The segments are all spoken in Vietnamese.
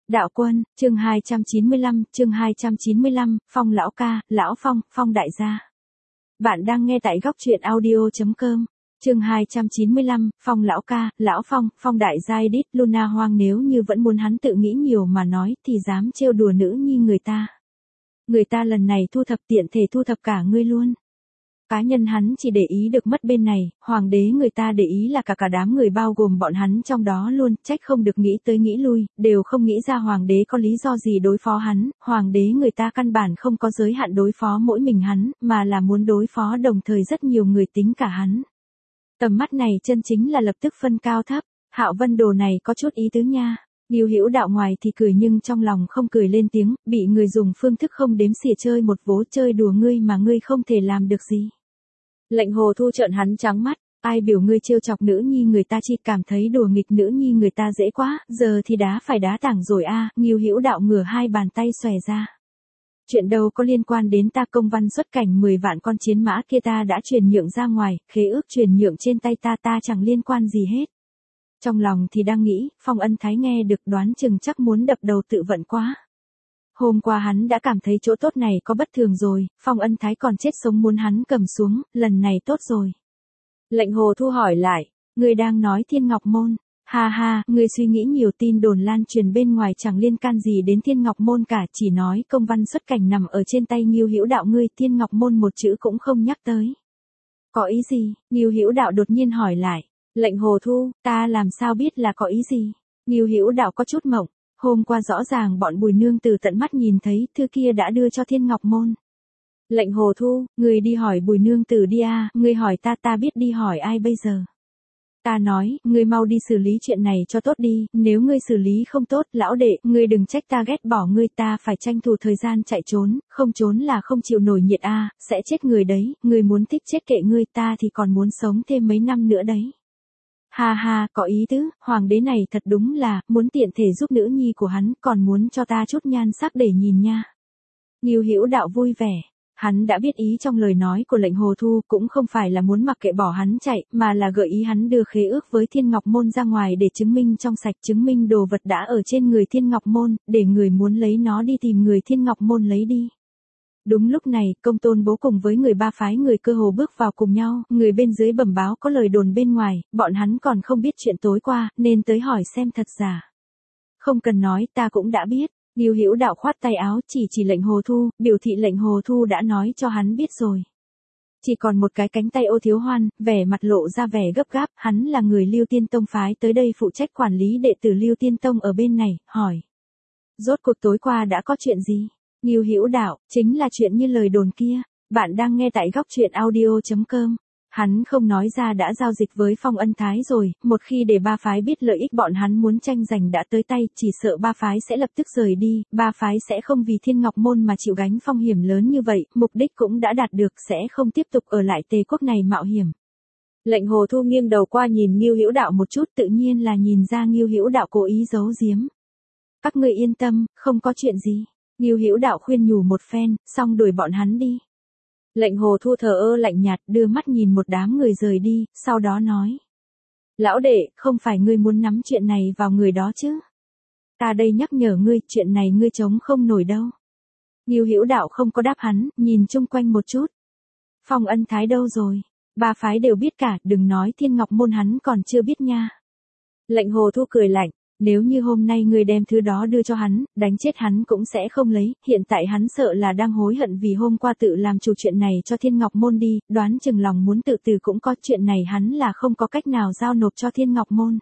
Đạo Quân, chương 295, Phong lão ca, lão Phong, Phong đại gia. Bạn đang nghe tại góc truyện audio.com. Chương 295, Phong lão ca, lão Phong, Phong đại gia edit Luna Hoang nếu như vẫn muốn hắn tự nghĩ nhiều mà nói thì dám trêu đùa nữ nhi người ta. Người ta lần này thu thập tiện thể thu thập cả ngươi luôn. Cá nhân hắn chỉ để ý được mất bên này, hoàng đế người ta để ý là cả đám người bao gồm bọn hắn trong đó luôn, trách không được nghĩ tới nghĩ lui, đều không nghĩ ra hoàng đế có lý do gì đối phó hắn, hoàng đế người ta căn bản không có giới hạn đối phó mỗi mình hắn, mà là muốn đối phó đồng thời rất nhiều người tính cả hắn. Tầm mắt này chân chính là lập tức phân cao thấp, Hạo Vân đồ này có chút ý tứ nha. Ngưu Hữu Đạo ngoài thì cười nhưng trong lòng không cười lên tiếng, bị người dùng phương thức không đếm xỉa chơi một vố chơi đùa ngươi mà ngươi không thể làm được gì. Lệnh Hồ Thu trợn hắn trắng mắt, ai biểu ngươi trêu chọc nữ nhi người ta chỉ cảm thấy đùa nghịch nữ nhi người ta dễ quá, giờ thì đá phải đá tảng rồi a. Ngưu Hữu Đạo ngửa hai bàn tay xòe ra. Chuyện đâu có liên quan đến ta, công văn xuất cảnh 10 vạn con chiến mã kia ta đã truyền nhượng ra ngoài, khế ước truyền nhượng trên tay ta chẳng liên quan gì hết. Trong lòng thì đang nghĩ, Phong Ân Thái nghe được đoán chừng chắc muốn đập đầu tự vận quá. Hôm qua hắn đã cảm thấy chỗ tốt này có bất thường rồi, Phong Ân Thái còn chết sống muốn hắn cầm xuống, lần này tốt rồi. Lệnh Hồ Thu hỏi lại, ngươi đang nói Thiên Ngọc Môn, ha ha, ngươi suy nghĩ nhiều, tin đồn lan truyền bên ngoài chẳng liên can gì đến Thiên Ngọc Môn cả, chỉ nói công văn xuất cảnh nằm ở trên tay Ngưu Hữu Đạo ngươi, Thiên Ngọc Môn một chữ cũng không nhắc tới. Có ý gì? Ngưu Hữu Đạo đột nhiên hỏi lại. Lệnh Hồ Thu, ta làm sao biết là có ý gì? Ngưu Hữu Đạo có chút mộng, hôm qua rõ ràng bọn Bùi Nương Tử tận mắt nhìn thấy thư kia đã đưa cho Thiên Ngọc Môn. Lệnh Hồ Thu, người đi hỏi Bùi Nương Tử đi a, người hỏi ta biết đi hỏi ai bây giờ? Ta nói, ngươi mau đi xử lý chuyện này cho tốt đi, nếu ngươi xử lý không tốt, lão đệ, ngươi đừng trách ta ghét bỏ ngươi, ta phải tranh thủ thời gian chạy trốn, không trốn là không chịu nổi nhiệt a, sẽ chết người đấy, ngươi muốn thích chết kệ ngươi, ta thì còn muốn sống thêm mấy năm nữa đấy. Ha ha, có ý tứ, hoàng đế này thật đúng là, muốn tiện thể giúp nữ nhi của hắn, còn muốn cho ta chút nhan sắc để nhìn nha. Ngưu Hữu Đạo vui vẻ, hắn đã biết ý trong lời nói của Lệnh Hồ Thu, cũng không phải là muốn mặc kệ bỏ hắn chạy, mà là gợi ý hắn đưa khế ước với Thiên Ngọc Môn ra ngoài để chứng minh trong sạch, chứng minh đồ vật đã ở trên người Thiên Ngọc Môn, để người muốn lấy nó đi tìm người Thiên Ngọc Môn lấy đi. Đúng lúc này, Công Tôn Bố cùng với người ba phái người Cơ Hồ bước vào cùng nhau, người bên dưới bẩm báo có lời đồn bên ngoài, bọn hắn còn không biết chuyện tối qua, nên tới hỏi xem thật giả. Không cần nói, ta cũng đã biết. Ngưu Hữu Đạo khoát tay áo chỉ Lệnh Hồ Thu, biểu thị Lệnh Hồ Thu đã nói cho hắn biết rồi. Chỉ còn một cái cánh tay Ô Thiếu Hoan, vẻ mặt lộ ra vẻ gấp gáp, hắn là người Lưu Tiên Tông phái tới đây phụ trách quản lý đệ tử Lưu Tiên Tông ở bên này, hỏi. Rốt cuộc tối qua đã có chuyện gì? Ngưu Hữu Đạo, chính là chuyện như lời đồn kia, bạn đang nghe tại góc truyện audio.com. Hắn không nói ra đã giao dịch với Phong Ân Thái rồi, một khi để ba phái biết lợi ích bọn hắn muốn tranh giành đã tới tay, chỉ sợ ba phái sẽ lập tức rời đi, ba phái sẽ không vì Thiên Ngọc Môn mà chịu gánh phong hiểm lớn như vậy, mục đích cũng đã đạt được, sẽ không tiếp tục ở lại Tề quốc này mạo hiểm. Lệnh Hồ Thu nghiêng đầu qua nhìn Ngưu Hữu Đạo một chút, tự nhiên là nhìn ra Ngưu Hữu Đạo cố ý giấu giếm. Các ngươi yên tâm, không có chuyện gì. Ngưu Hữu Đạo khuyên nhủ một phen, xong đuổi bọn hắn đi. Lệnh Hồ Thu thờ ơ lạnh nhạt, đưa mắt nhìn một đám người rời đi, sau đó nói. Lão đệ, không phải ngươi muốn nắm chuyện này vào người đó chứ? Ta đây nhắc nhở ngươi, chuyện này ngươi chống không nổi đâu. Ngưu Hữu Đạo không có đáp hắn, nhìn chung quanh một chút. Phong Ân Thái đâu rồi? Ba phái đều biết cả, đừng nói Thiên Ngọc Môn hắn còn chưa biết nha. Lệnh Hồ Thu cười lạnh. Nếu như hôm nay ngươi đem thứ đó đưa cho hắn, đánh chết hắn cũng sẽ không lấy, hiện tại hắn sợ là đang hối hận vì hôm qua tự làm chủ chuyện này cho Thiên Ngọc Môn đi, đoán chừng lòng muốn tự từ cũng có, chuyện này hắn là không có cách nào giao nộp cho Thiên Ngọc Môn.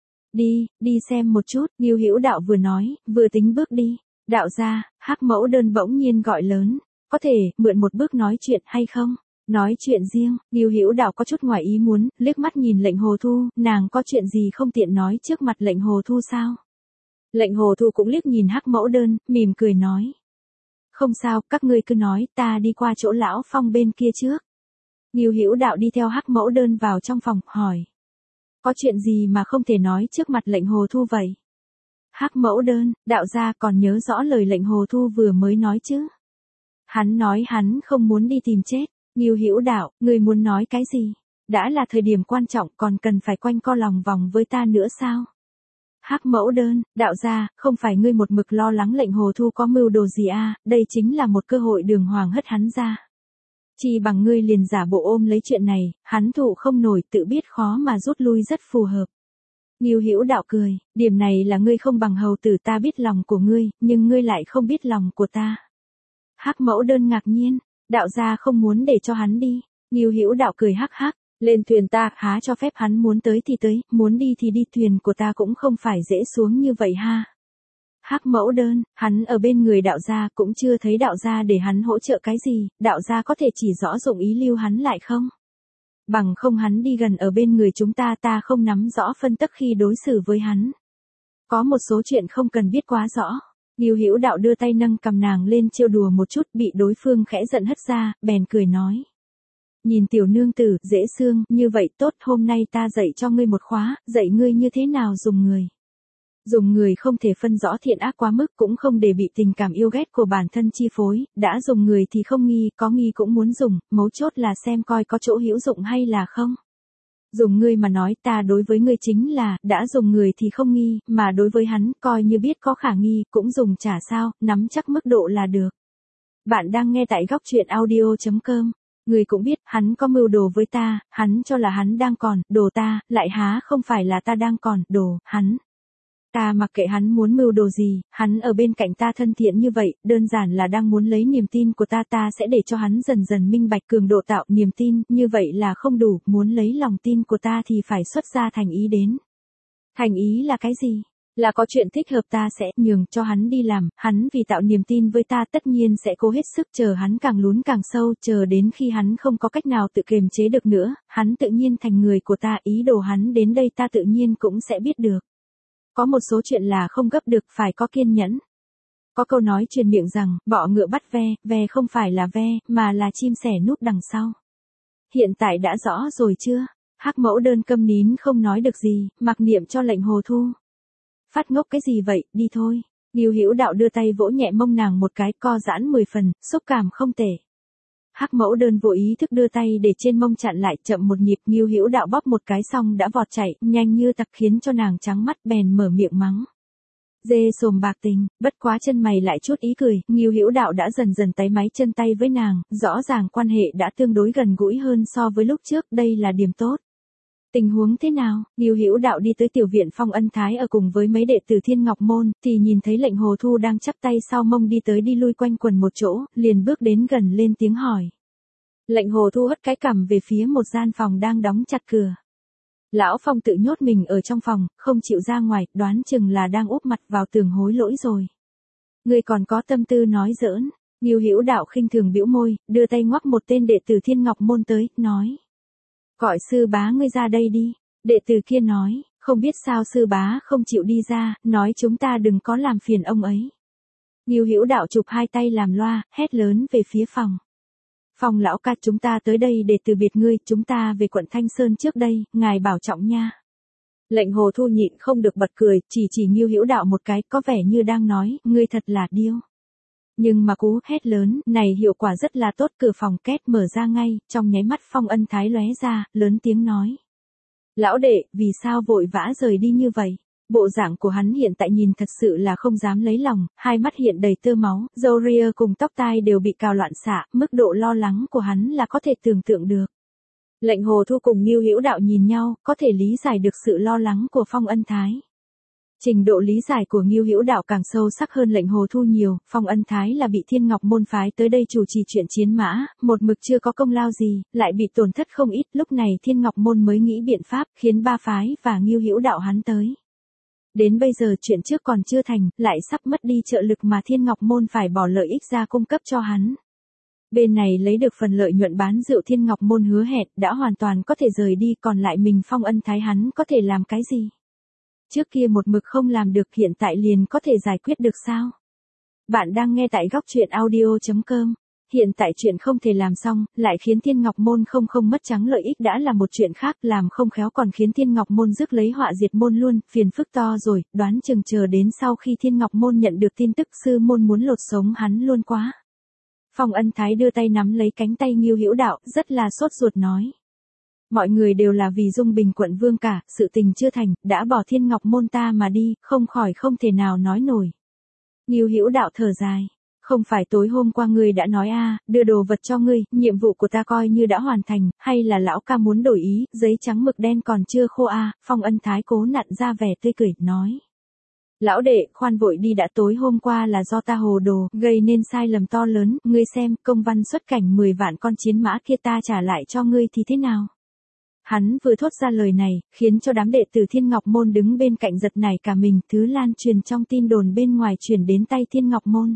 Đi xem một chút, Ngưu Hữu Đạo vừa nói, vừa tính bước đi. Đạo gia, Hắc Mẫu Đơn bỗng nhiên gọi lớn, có thể, mượn một bước nói chuyện hay không? Nói chuyện riêng, Ngưu Hữu Đạo có chút ngoài ý muốn, liếc mắt nhìn Lệnh Hồ Thu, nàng có chuyện gì không tiện nói trước mặt Lệnh Hồ Thu sao? Lệnh Hồ Thu cũng liếc nhìn Hắc Mẫu Đơn, mỉm cười nói. Không sao, các ngươi cứ nói, ta đi qua chỗ lão Phong bên kia trước. Ngưu Hữu Đạo đi theo Hắc Mẫu Đơn vào trong phòng, hỏi. Có chuyện gì mà không thể nói trước mặt Lệnh Hồ Thu vậy? Hắc Mẫu Đơn, đạo gia còn nhớ rõ lời Lệnh Hồ Thu vừa mới nói chứ? Hắn nói hắn không muốn đi tìm chết. Ngưu Hữu Đạo, ngươi muốn nói cái gì? Đã là thời điểm quan trọng còn cần phải quanh co lòng vòng với ta nữa sao? Hắc mẫu đơn, đạo gia, không phải ngươi một mực lo lắng lệnh Hồ Thu có mưu đồ gì à, đây chính là một cơ hội đường hoàng hất hắn ra. Chỉ bằng ngươi liền giả bộ ôm lấy chuyện này, hắn thụ không nổi, tự biết khó mà rút lui rất phù hợp. Ngưu Hữu Đạo cười, điểm này là ngươi không bằng hầu tử, ta biết lòng của ngươi, nhưng ngươi lại không biết lòng của ta. Hắc mẫu đơn ngạc nhiên, đạo gia không muốn để cho hắn đi. Ngưu Hữu Đạo cười hắc hắc, lên thuyền ta há cho phép hắn muốn tới thì tới, muốn đi thì đi, thuyền của ta cũng không phải dễ xuống như vậy ha. Hắc mẫu đơn, hắn ở bên người đạo gia cũng chưa thấy đạo gia để hắn hỗ trợ cái gì, đạo gia có thể chỉ rõ dụng ý lưu hắn lại không? Bằng không hắn đi gần ở bên người chúng ta, ta không nắm rõ phân tắc khi đối xử với hắn. Có một số chuyện không cần biết quá rõ. Ngưu Hữu Đạo đưa tay nâng cầm nàng lên trêu đùa một chút, bị đối phương khẽ giận hất ra, bèn cười nói. Nhìn tiểu nương tử, dễ xương, như vậy tốt, hôm nay ta dạy cho ngươi một khóa, dạy ngươi như thế nào dùng người. Dùng người không thể phân rõ thiện ác quá mức, cũng không để bị tình cảm yêu ghét của bản thân chi phối, đã dùng người thì không nghi, có nghi cũng muốn dùng, mấu chốt là xem coi có chỗ hữu dụng hay là không. Dùng ngươi mà nói, ta đối với ngươi chính là, đã dùng người thì không nghi, mà đối với hắn, coi như biết có khả nghi, cũng dùng chả sao, nắm chắc mức độ là được. Bạn đang nghe tại góc truyện audio.com. Người cũng biết, hắn có mưu đồ với ta, hắn cho là hắn đang còn, đồ ta, lại há không phải là ta đang còn, đồ, hắn. Ta mặc kệ hắn muốn mưu đồ gì, hắn ở bên cạnh ta thân thiện như vậy, đơn giản là đang muốn lấy niềm tin của ta, ta sẽ để cho hắn dần dần minh bạch, cường độ tạo niềm tin, như vậy là không đủ, muốn lấy lòng tin của ta thì phải xuất ra thành ý đến. Thành ý là cái gì? Là có chuyện thích hợp ta sẽ nhường cho hắn đi làm, hắn vì tạo niềm tin với ta tất nhiên sẽ cố hết sức, chờ hắn càng lún càng sâu, chờ đến khi hắn không có cách nào tự kiềm chế được nữa, hắn tự nhiên thành người của ta, ý đồ hắn đến đây ta tự nhiên cũng sẽ biết được. Có một số chuyện là không gấp được, phải có kiên nhẫn. Có câu nói truyền miệng rằng, bọ ngựa bắt ve, ve không phải là ve, mà là chim sẻ núp đằng sau. Hiện tại đã rõ rồi chưa? Hắc mẫu đơn câm nín không nói được gì, mặc niệm cho lệnh Hồ Thu. Phát ngốc cái gì vậy, đi thôi. Ngưu Hữu Đạo đưa tay vỗ nhẹ mông nàng một cái, co giãn 10 phần, xúc cảm không tệ. Hắc mẫu đơn vô ý thức đưa tay để trên mông chặn lại, chậm một nhịp, Ngưu Hữu Đạo bóp một cái xong đã vọt chạy, nhanh như tặc, khiến cho nàng trắng mắt, bèn mở miệng mắng. Dê sồm bạc tình, bất quá chân mày lại chút ý cười, Ngưu Hữu Đạo đã dần dần táy máy chân tay với nàng, rõ ràng quan hệ đã tương đối gần gũi hơn so với lúc trước, đây là điểm tốt. Tình huống thế nào? Ngưu Hữu Đạo đi tới tiểu viện Phong Ân Thái ở cùng với mấy đệ tử Thiên Ngọc Môn, thì nhìn thấy lệnh Hồ Thu đang chắp tay sau mông đi tới đi lui quanh quần một chỗ, liền bước đến gần lên tiếng hỏi. Lệnh Hồ Thu hất cái cằm về phía một gian phòng đang đóng chặt cửa. Lão Phong tự nhốt mình ở trong phòng, không chịu ra ngoài, đoán chừng là đang úp mặt vào tường hối lỗi rồi. Ngươi còn có tâm tư nói giỡn? Ngưu Hữu Đạo khinh thường bĩu môi, đưa tay ngoắc một tên đệ tử Thiên Ngọc Môn tới, nói. Gọi sư bá ngươi ra đây đi. Đệ tử kia nói, không biết sao sư bá không chịu đi ra, nói chúng ta đừng có làm phiền ông ấy. Ngưu Hữu Đạo chụp hai tay làm loa, hét lớn về phía phòng. Phong lão ca, chúng ta tới đây để từ biệt ngươi, chúng ta về quận Thanh Sơn trước đây, ngài bảo trọng nha. Lệnh Hồ Thu nhịn không được bật cười, chỉ Ngưu Hữu Đạo một cái, có vẻ như đang nói, ngươi thật là điêu. Nhưng mà cú hét lớn này hiệu quả rất là tốt, cửa phòng két mở ra ngay, trong nháy mắt Phong Ân Thái lóe ra, lớn tiếng nói. Lão đệ, vì sao vội vã rời đi như vậy? Bộ dạng của hắn hiện tại nhìn thật sự là không dám lấy lòng, hai mắt hiện đầy tơ máu, râu ria cùng tóc tai đều bị cào loạn xạ, mức độ lo lắng của hắn là có thể tưởng tượng được. Lệnh Hồ Thu cùng Ngưu Hữu Đạo nhìn nhau, có thể lý giải được sự lo lắng của Phong Ân Thái. Trình độ lý giải của Ngưu Hữu Đạo càng sâu sắc hơn lệnh Hồ Thu nhiều, Phong Ân Thái là bị Thiên Ngọc Môn phái tới đây chủ trì chuyện chiến mã, một mực chưa có công lao gì, lại bị tổn thất không ít, lúc này Thiên Ngọc Môn mới nghĩ biện pháp, khiến ba phái và Ngưu Hữu Đạo hắn tới. Đến bây giờ chuyện trước còn chưa thành, lại sắp mất đi trợ lực mà Thiên Ngọc Môn phải bỏ lợi ích ra cung cấp cho hắn. Bên này lấy được phần lợi nhuận bán rượu Thiên Ngọc Môn hứa hẹn, đã hoàn toàn có thể rời đi, còn lại mình Phong Ân Thái hắn có thể làm cái gì? Trước kia một mực không làm được, hiện tại liền có thể giải quyết được sao? Bạn đang nghe tại góc truyện audio.com. Hiện tại chuyện không thể làm xong, lại khiến Thiên Ngọc Môn không mất trắng lợi ích đã là một chuyện khác, làm không khéo còn khiến Thiên Ngọc Môn rước lấy họa diệt môn luôn, phiền phức to rồi, đoán chừng chờ đến sau khi Thiên Ngọc Môn nhận được tin tức sư môn muốn lột sống hắn luôn quá. Phong Ân Thái đưa tay nắm lấy cánh tay Ngưu Hữu Đạo, rất là sốt ruột nói. Mọi người đều là vì Dung Bình quận vương cả, sự tình chưa thành, đã bỏ Thiên Ngọc Môn ta mà đi, không khỏi không thể nào nói nổi. Ngưu Hữu Đạo thở dài. Không phải tối hôm qua ngươi đã nói đưa đồ vật cho ngươi, nhiệm vụ của ta coi như đã hoàn thành, hay là lão ca muốn đổi ý, giấy trắng mực đen còn chưa khô Phong Ân Thái cố nặn ra vẻ tươi cười, nói. Lão đệ, khoan vội đi đã, tối hôm qua là do ta hồ đồ, gây nên sai lầm to lớn, ngươi xem, công văn xuất cảnh 10 vạn con chiến mã kia ta trả lại cho ngươi thì thế nào? Hắn vừa thốt ra lời này, khiến cho đám đệ tử Thiên Ngọc Môn đứng bên cạnh giật nảy cả mình, thứ lan truyền trong tin đồn bên ngoài truyền đến tay Thiên Ngọc Môn.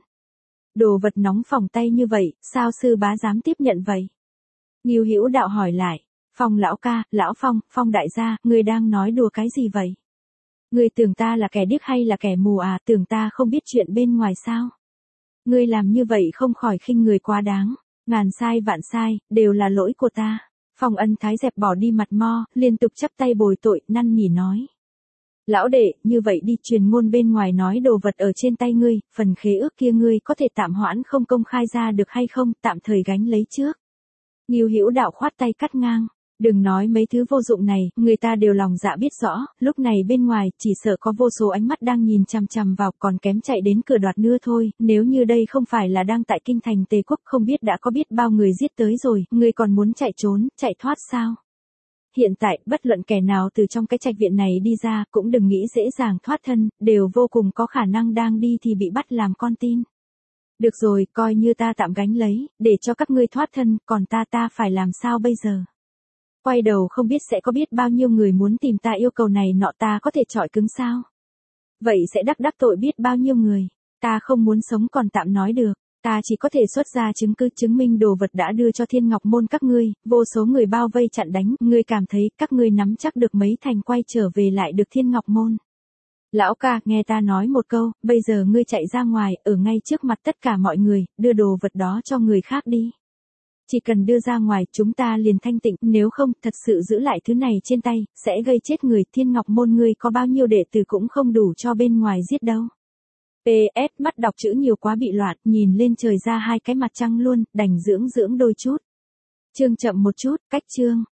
Đồ vật nóng phỏng tay như vậy, sao sư bá dám tiếp nhận vậy? Ngưu Hữu Đạo hỏi lại, Phong lão ca, lão Phong, Phong đại gia, ngươi đang nói đùa cái gì vậy? Ngươi tưởng ta là kẻ điếc hay là kẻ mù tưởng ta không biết chuyện bên ngoài sao? Ngươi làm như vậy không khỏi khinh người quá đáng, ngàn sai vạn sai, đều là lỗi của ta. Phong Ân Thái dẹp bỏ đi mặt mo, liên tục chắp tay bồi tội, năn nỉ nói. Lão đệ, như vậy đi, truyền ngôn bên ngoài nói đồ vật ở trên tay ngươi, phần khế ước kia ngươi có thể tạm hoãn không công khai ra được hay không, tạm thời gánh lấy trước. Ngưu Hữu Đạo khoát tay cắt ngang. Đừng nói mấy thứ vô dụng này, người ta đều lòng dạ biết rõ, lúc này bên ngoài, chỉ sợ có vô số ánh mắt đang nhìn chằm chằm vào, còn kém chạy đến cửa đoạt nữa thôi, nếu như đây không phải là đang tại kinh thành Tề Quốc không biết đã có biết bao người giết tới rồi, người còn muốn chạy trốn, chạy thoát sao? Hiện tại, bất luận kẻ nào từ trong cái trạch viện này đi ra, cũng đừng nghĩ dễ dàng thoát thân, đều vô cùng có khả năng đang đi thì bị bắt làm con tin. Được rồi, coi như ta tạm gánh lấy, để cho các ngươi thoát thân, còn ta phải làm sao bây giờ? Quay đầu không biết sẽ có biết bao nhiêu người muốn tìm ta yêu cầu này nọ, ta có thể chọi cứng sao? Vậy sẽ đắc tội biết bao nhiêu người, ta không muốn sống còn tạm nói được, ta chỉ có thể xuất ra chứng cứ chứng minh đồ vật đã đưa cho Thiên Ngọc Môn các ngươi, vô số người bao vây chặn đánh, ngươi cảm thấy các ngươi nắm chắc được mấy thành quay trở về lại được Thiên Ngọc Môn. Lão ca, nghe ta nói một câu, bây giờ ngươi chạy ra ngoài, ở ngay trước mặt tất cả mọi người, đưa đồ vật đó cho người khác đi. Chỉ cần đưa ra ngoài, chúng ta liền thanh tịnh, nếu không, thật sự giữ lại thứ này trên tay, sẽ gây chết người. Thiên Ngọc Môn ngươi có bao nhiêu đệ tử cũng không đủ cho bên ngoài giết đâu. PS, mắt đọc chữ nhiều quá bị loạn, nhìn lên trời ra hai cái mặt trăng luôn, đành dưỡng đôi chút. Chương chậm một chút, cách chương.